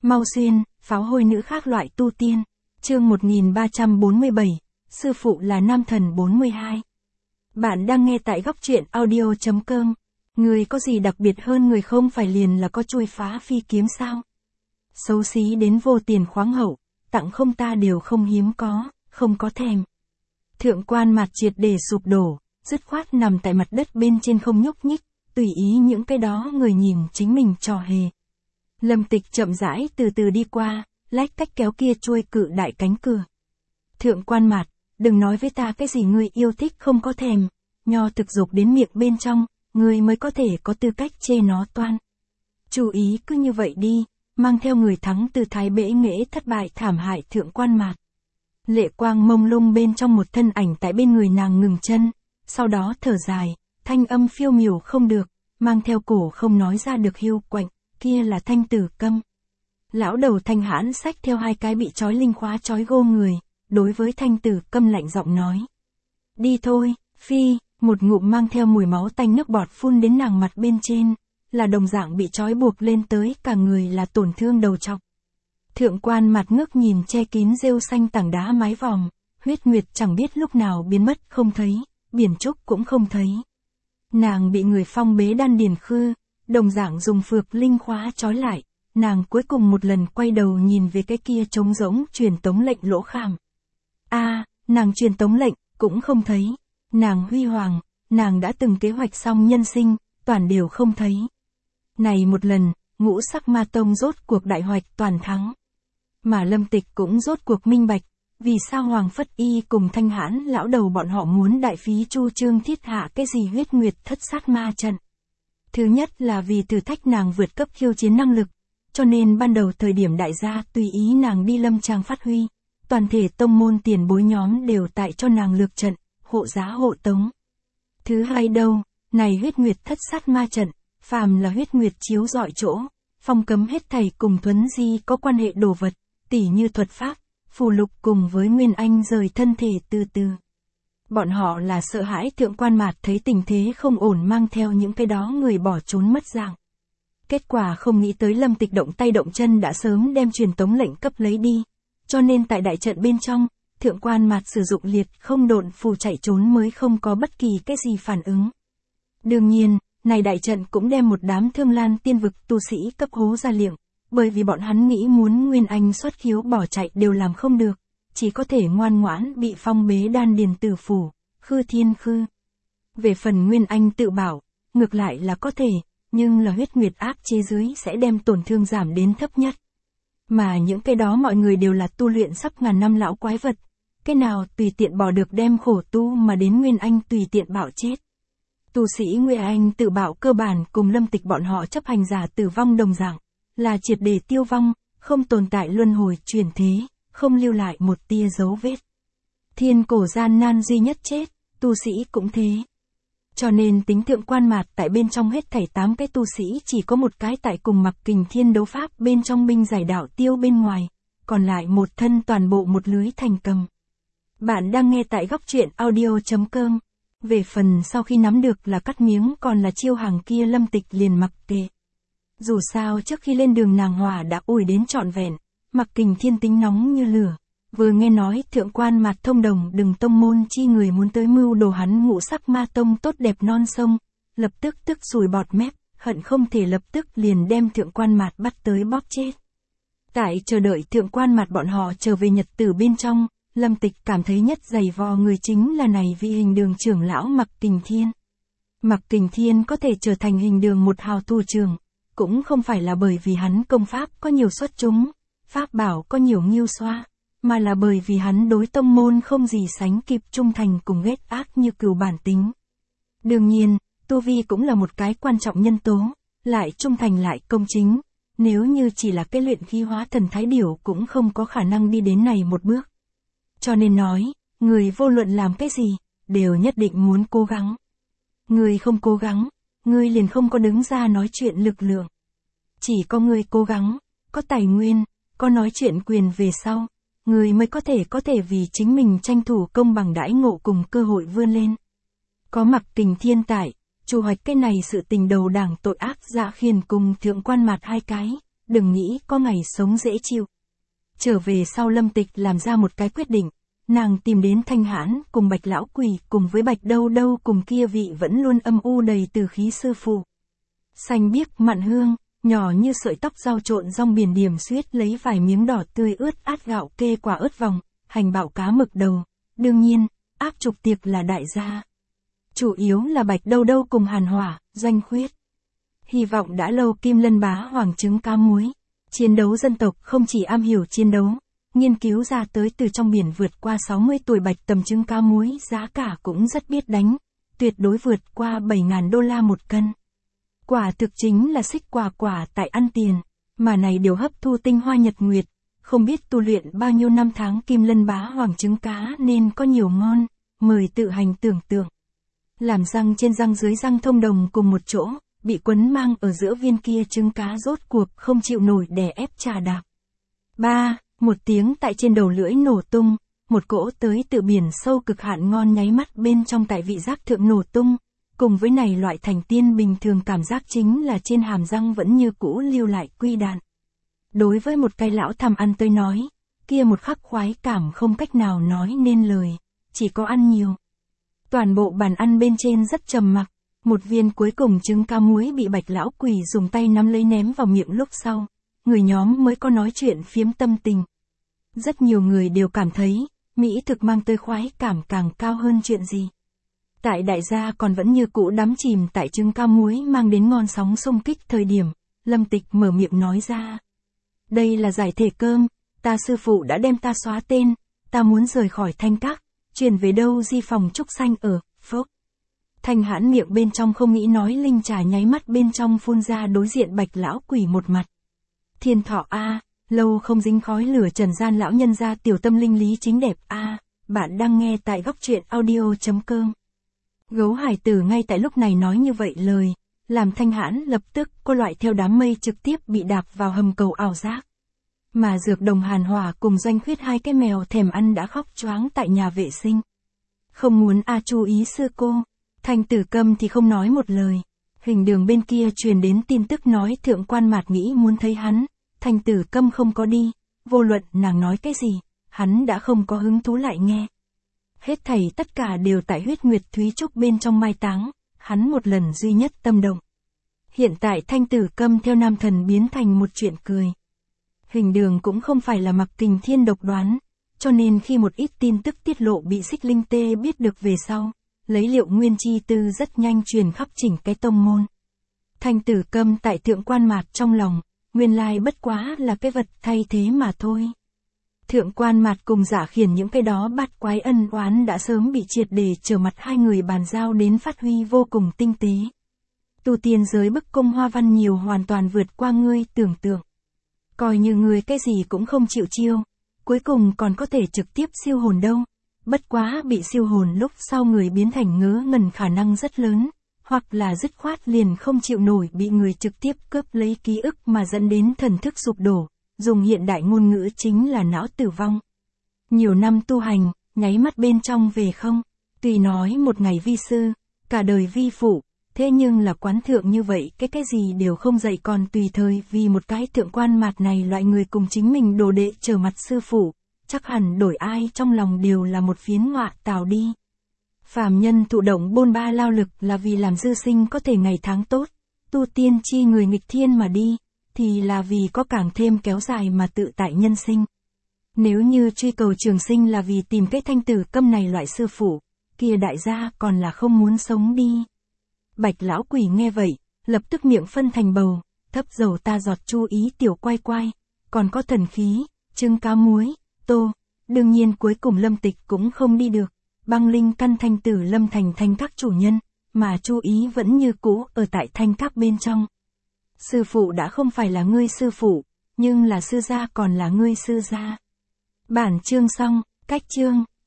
Mau xuyên, pháo hôi nữ khác loại tu tiên. Chương 1347, sư phụ là nam thần 42. Bạn đang nghe tại góc truyện audio.com. Người có gì đặc biệt hơn người không phải liền là có chuôi phá phi kiếm sao? Xấu xí đến vô tiền khoáng hậu, tặng không ta đều không hiếm có, không có thèm. Thượng quan Mạt triệt để sụp đổ, dứt khoát nằm tại mặt đất bên trên không nhúc nhích, tùy ý những cái đó người nhìn chính mình trò hề. Lâm Tịch chậm rãi từ từ đi qua, lách cách kéo kia chuôi cự đại cánh cửa. Thượng quan Mạt, đừng nói với ta cái gì ngươi yêu thích không có thèm, nho thực dục đến miệng bên trong, ngươi mới có thể có tư cách chê nó toan. Chú ý cứ như vậy đi, mang theo người thắng từ thái bể nghệ thất bại thảm hại thượng quan Mạt. Lệ quang mông lung bên trong một thân ảnh tại bên người nàng ngừng chân, sau đó thở dài, thanh âm phiêu miểu không được, mang theo cổ không nói ra được hiu quạnh, kia là Thanh Tử Câm. Lão đầu Thanh Hãn xách theo hai cái bị trói linh khóa trói gô người, đối với Thanh Tử Câm lạnh giọng nói. Đi thôi, phi, một ngụm mang theo mùi máu tanh nước bọt phun đến nàng mặt bên trên, là đồng dạng bị trói buộc lên tới cả người là tổn thương đầu trọc. Thượng quan Mạt ngước nhìn che kín rêu xanh tảng đá mái vòm, huyết nguyệt chẳng biết lúc nào biến mất không thấy, biển trúc cũng không thấy. Nàng bị người phong bế đan điền khư, đồng dạng dùng phược linh khóa trói lại, nàng cuối cùng một lần quay đầu nhìn về cái kia trống rỗng truyền tống lệnh lỗ khảm. Nàng truyền tống lệnh, cũng không thấy. Nàng huy hoàng, nàng đã từng kế hoạch xong nhân sinh, toàn đều không thấy. Này một lần, ngũ sắc ma tông rốt cuộc đại hoạch toàn thắng. Mà Lâm Tịch cũng rốt cuộc minh bạch, vì sao Hoàng Phất Y cùng Thanh Hãn lão đầu bọn họ muốn đại phí chu trương thiết hạ cái gì huyết nguyệt thất sát ma trận. Thứ nhất là vì thử thách nàng vượt cấp khiêu chiến năng lực, cho nên ban đầu thời điểm đại gia tùy ý nàng đi lâm trang phát huy, toàn thể tông môn tiền bối nhóm đều tại cho nàng lược trận, hộ giá hộ tống. Thứ hai đâu, này huyết nguyệt thất sát ma trận, phàm là huyết nguyệt chiếu rọi chỗ, phong cấm hết thảy cùng thuấn di có quan hệ đồ vật, tỉ như thuật pháp, phù lục cùng với Nguyên Anh rời thân thể từ từ. Bọn họ là sợ hãi thượng quan Mạt thấy tình thế không ổn mang theo những cái đó người bỏ trốn mất dạng. Kết quả không nghĩ tới Lâm Tịch động tay động chân đã sớm đem truyền tống lệnh cấp lấy đi, cho nên tại đại trận bên trong, thượng quan Mạt sử dụng liệt không độn phù chạy trốn mới không có bất kỳ cái gì phản ứng. Đương nhiên, này đại trận cũng đem một đám Thương Lan tiên vực tu sĩ cấp hố ra liệng, bởi vì bọn hắn nghĩ muốn Nguyên Anh xuất khiếu bỏ chạy đều làm không được, chỉ có thể ngoan ngoãn bị phong bế đan điền tử phủ, khư thiên khư. Về phần Nguyên Anh tự bảo, ngược lại là có thể, nhưng là huyết nguyệt áp chế dưới sẽ đem tổn thương giảm đến thấp nhất. Mà những cái đó mọi người đều là tu luyện sắp ngàn năm lão quái vật, cái nào tùy tiện bỏ được đem khổ tu mà đến Nguyên Anh tùy tiện bạo chết. Tu sĩ Nguyên Anh tự bạo cơ bản cùng Lâm Tịch bọn họ chấp hành giả tử vong đồng dạng, là triệt để tiêu vong, không tồn tại luân hồi chuyển thế, không lưu lại một tia dấu vết. Thiên cổ gian nan duy nhất chết, tu sĩ cũng thế. Cho nên tính thượng quan Mạt tại bên trong hết thảy 8 cái tu sĩ chỉ có một cái tại cùng Mặc Kình Thiên đấu pháp bên trong binh giải đạo tiêu bên ngoài, còn lại một thân toàn bộ một lưới thành cầm. Bạn đang nghe tại góc truyện audio.com. Về phần sau khi nắm được là cắt miếng còn là chiêu hàng kia Lâm Tịch liền mặc kệ. Dù sao trước khi lên đường nàng hỏa đã ủi đến trọn vẹn, Mặc Kình Thiên tính nóng như lửa, vừa nghe nói thượng quan Mạt thông đồng đừng tông môn chi người muốn tới mưu đồ hắn ngũ sắc ma tông tốt đẹp non sông, lập tức tức sùi bọt mép, hận không thể lập tức liền đem thượng quan Mạt bắt tới bóp chết. Tại chờ đợi thượng quan Mạt bọn họ trở về nhật tử bên trong, Lâm Tịch cảm thấy nhất dày vò người chính là này vị hình đường trưởng lão Mặc Kình Thiên. Mặc Kình Thiên có thể trở thành hình đường một hào tu trưởng, cũng không phải là bởi vì hắn công pháp có nhiều xuất chúng, pháp bảo có nhiều nghiêu xoa, mà là bởi vì hắn đối tông môn không gì sánh kịp trung thành cùng ghét ác như cừu bản tính. Đương nhiên, tu vi cũng là một cái quan trọng nhân tố, lại trung thành lại công chính, nếu như chỉ là cái luyện khí hóa thần thái điểu cũng không có khả năng đi đến này một bước. Cho nên nói, người vô luận làm cái gì, đều nhất định muốn cố gắng. Người không cố gắng, người liền không có đứng ra nói chuyện lực lượng. Chỉ có người cố gắng, có tài nguyên, có nói chuyện quyền về sau, người mới có thể vì chính mình tranh thủ công bằng đãi ngộ cùng cơ hội vươn lên. Có Mặc Kình Thiên tại, chủ hoạch cái này sự tình đầu đảng tội ác dạ khiên cùng thượng quan Mạt hai cái, đừng nghĩ có ngày sống dễ chịu. Trở về sau Lâm Tịch làm ra một cái quyết định, nàng tìm đến Thanh Hãn cùng Bạch Lão Quỷ cùng với Bạch Đâu Đâu cùng kia vị vẫn luôn âm u đầy từ khí sư phụ. Xanh biếc mặn hương, nhỏ như sợi tóc rau trộn rong biển điểm xuyết lấy vài miếng đỏ tươi ướt át gạo kê quả ớt vòng, hành bạo cá mực đầu, đương nhiên, áp trục tiệc là đại gia. Chủ yếu là Bạch Đâu Đâu cùng Hàn Hỏa, Doanh Khuyết. Hy vọng đã lâu Kim Lân Bá Hoàng trứng cá muối. Chiến đấu dân tộc không chỉ am hiểu chiến đấu, nghiên cứu ra tới từ trong biển vượt qua 60 tuổi bạch tầm trứng cá muối giá cả cũng rất biết đánh, tuyệt đối vượt qua 7.000 đô la một cân. Quả thực chính là xích quả quả tại ăn tiền, mà này điều hấp thu tinh hoa nhật nguyệt, không biết tu luyện bao nhiêu năm tháng Kim Lân Bá Hoàng trứng cá nên có nhiều ngon, mời tự hành tưởng tượng. Làm răng trên răng dưới răng thông đồng cùng một chỗ, bị quấn mang ở giữa viên kia trứng cá rốt cuộc không chịu nổi đè ép trà đạp. Một tiếng tại trên đầu lưỡi nổ tung, một cỗ tới từ biển sâu cực hạn ngon nháy mắt bên trong tại vị giác thượng nổ tung, cùng với này loại thành tiên bình thường cảm giác chính là trên hàm răng vẫn như cũ lưu lại quy đạn. Đối với một cái lão tham ăn tới nói, kia một khắc khoái cảm không cách nào nói nên lời, chỉ có ăn nhiều. Toàn bộ bàn ăn bên trên rất trầm mặc, một viên cuối cùng trứng cá muối bị Bạch Lão Quỷ dùng tay nắm lấy ném vào miệng lúc sau, người nhóm mới có nói chuyện phiếm tâm tình. Rất nhiều người đều cảm thấy, mỹ thực mang tới khoái cảm càng cao hơn chuyện gì. Tại đại gia còn vẫn như cũ đắm chìm tại trứng cá muối mang đến ngon sóng xung kích thời điểm, Lâm Tịch mở miệng nói ra. Đây là giải thể cơm, ta sư phụ đã đem ta xóa tên, ta muốn rời khỏi Thanh Các, chuyển về đâu di phòng trúc xanh ở, phốc. Thanh Hãn miệng bên trong không nghĩ nói linh trà nháy mắt bên trong phun ra đối diện Bạch Lão Quỷ một mặt. Thiên thọ a, lâu không dính khói lửa trần gian lão nhân gia tiểu tâm linh lý chính đẹp a, bạn đang nghe tại góc truyện audio.com. Gấu hải tử ngay tại lúc này nói như vậy lời, làm Thanh Hãn lập tức có loại theo đám mây trực tiếp bị đạp vào hầm cầu ảo giác. Mà Dược Đồng Hàn Hỏa cùng Doanh Khuyết hai cái mèo thèm ăn đã khóc choáng tại nhà vệ sinh. Không muốn chú ý sư cô. Thanh Tử Câm thì không nói một lời. Hình đường bên kia truyền đến tin tức nói thượng quan Mạt nghĩ muốn thấy hắn. Thanh Tử Câm không có đi. Vô luận nàng nói cái gì, hắn đã không có hứng thú lại nghe. Hết thảy tất cả đều tại huyết nguyệt thúy trúc bên trong mai táng. Hắn một lần duy nhất tâm động. Hiện tại Thanh Tử Câm theo nam thần biến thành một chuyện cười. Hình đường cũng không phải là Mặc Kình Thiên độc đoán. Cho nên khi một ít tin tức tiết lộ bị Xích Linh Tê biết được về sau, lấy Liệu Nguyên chi tư rất nhanh truyền khắp chỉnh cái tông môn. Thanh Tử Câm tại thượng quan Mạt trong lòng, nguyên lai bất quá là cái vật thay thế mà thôi. Thượng quan Mạt cùng Giả Khiển những cái đó bát quái ân oán đã sớm bị triệt để trở mặt hai người bàn giao đến phát huy vô cùng tinh tế. Tu tiên giới bức cung hoa văn nhiều hoàn toàn vượt qua ngươi tưởng tượng. Coi như ngươi cái gì cũng không chịu chiêu, cuối cùng còn có thể trực tiếp siêu hồn đâu. Bất quá bị siêu hồn lúc sau người biến thành ngớ ngẩn khả năng rất lớn, hoặc là dứt khoát liền không chịu nổi bị người trực tiếp cướp lấy ký ức mà dẫn đến thần thức sụp đổ, dùng hiện đại ngôn ngữ chính là não tử vong. Nhiều năm tu hành, nháy mắt bên trong về không, tùy nói một ngày vi sư, cả đời vi phụ, thế nhưng là quán thượng như vậy cái gì đều không dạy còn tùy thời vì một cái thượng quan Mạt này loại người cùng chính mình đồ đệ trở mặt sư phụ. Chắc hẳn đổi ai trong lòng đều là một phiến ngọa tào đi. Phàm nhân thụ động bôn ba lao lực là vì làm dư sinh có thể ngày tháng tốt, tu tiên chi người nghịch thiên mà đi, thì là vì có càng thêm kéo dài mà tự tại nhân sinh. Nếu như truy cầu trường sinh là vì tìm cái Thanh Tử Câm này loại sư phụ, kia đại gia còn là không muốn sống đi. Bạch Lão Quỷ nghe vậy, lập tức miệng phân thành bầu, thấp dầu ta giọt chú ý tiểu quay quay, còn có thần khí, trứng cá muối. Tô, đương nhiên cuối cùng Lâm Tịch cũng không đi được, băng linh căn Thanh Tử Lâm thành Thanh Các chủ nhân, mà chú ý vẫn như cũ ở tại Thanh Các bên trong. Sư phụ đã không phải là ngươi sư phụ, nhưng là sư gia còn là ngươi sư gia. Bản chương xong, cách chương.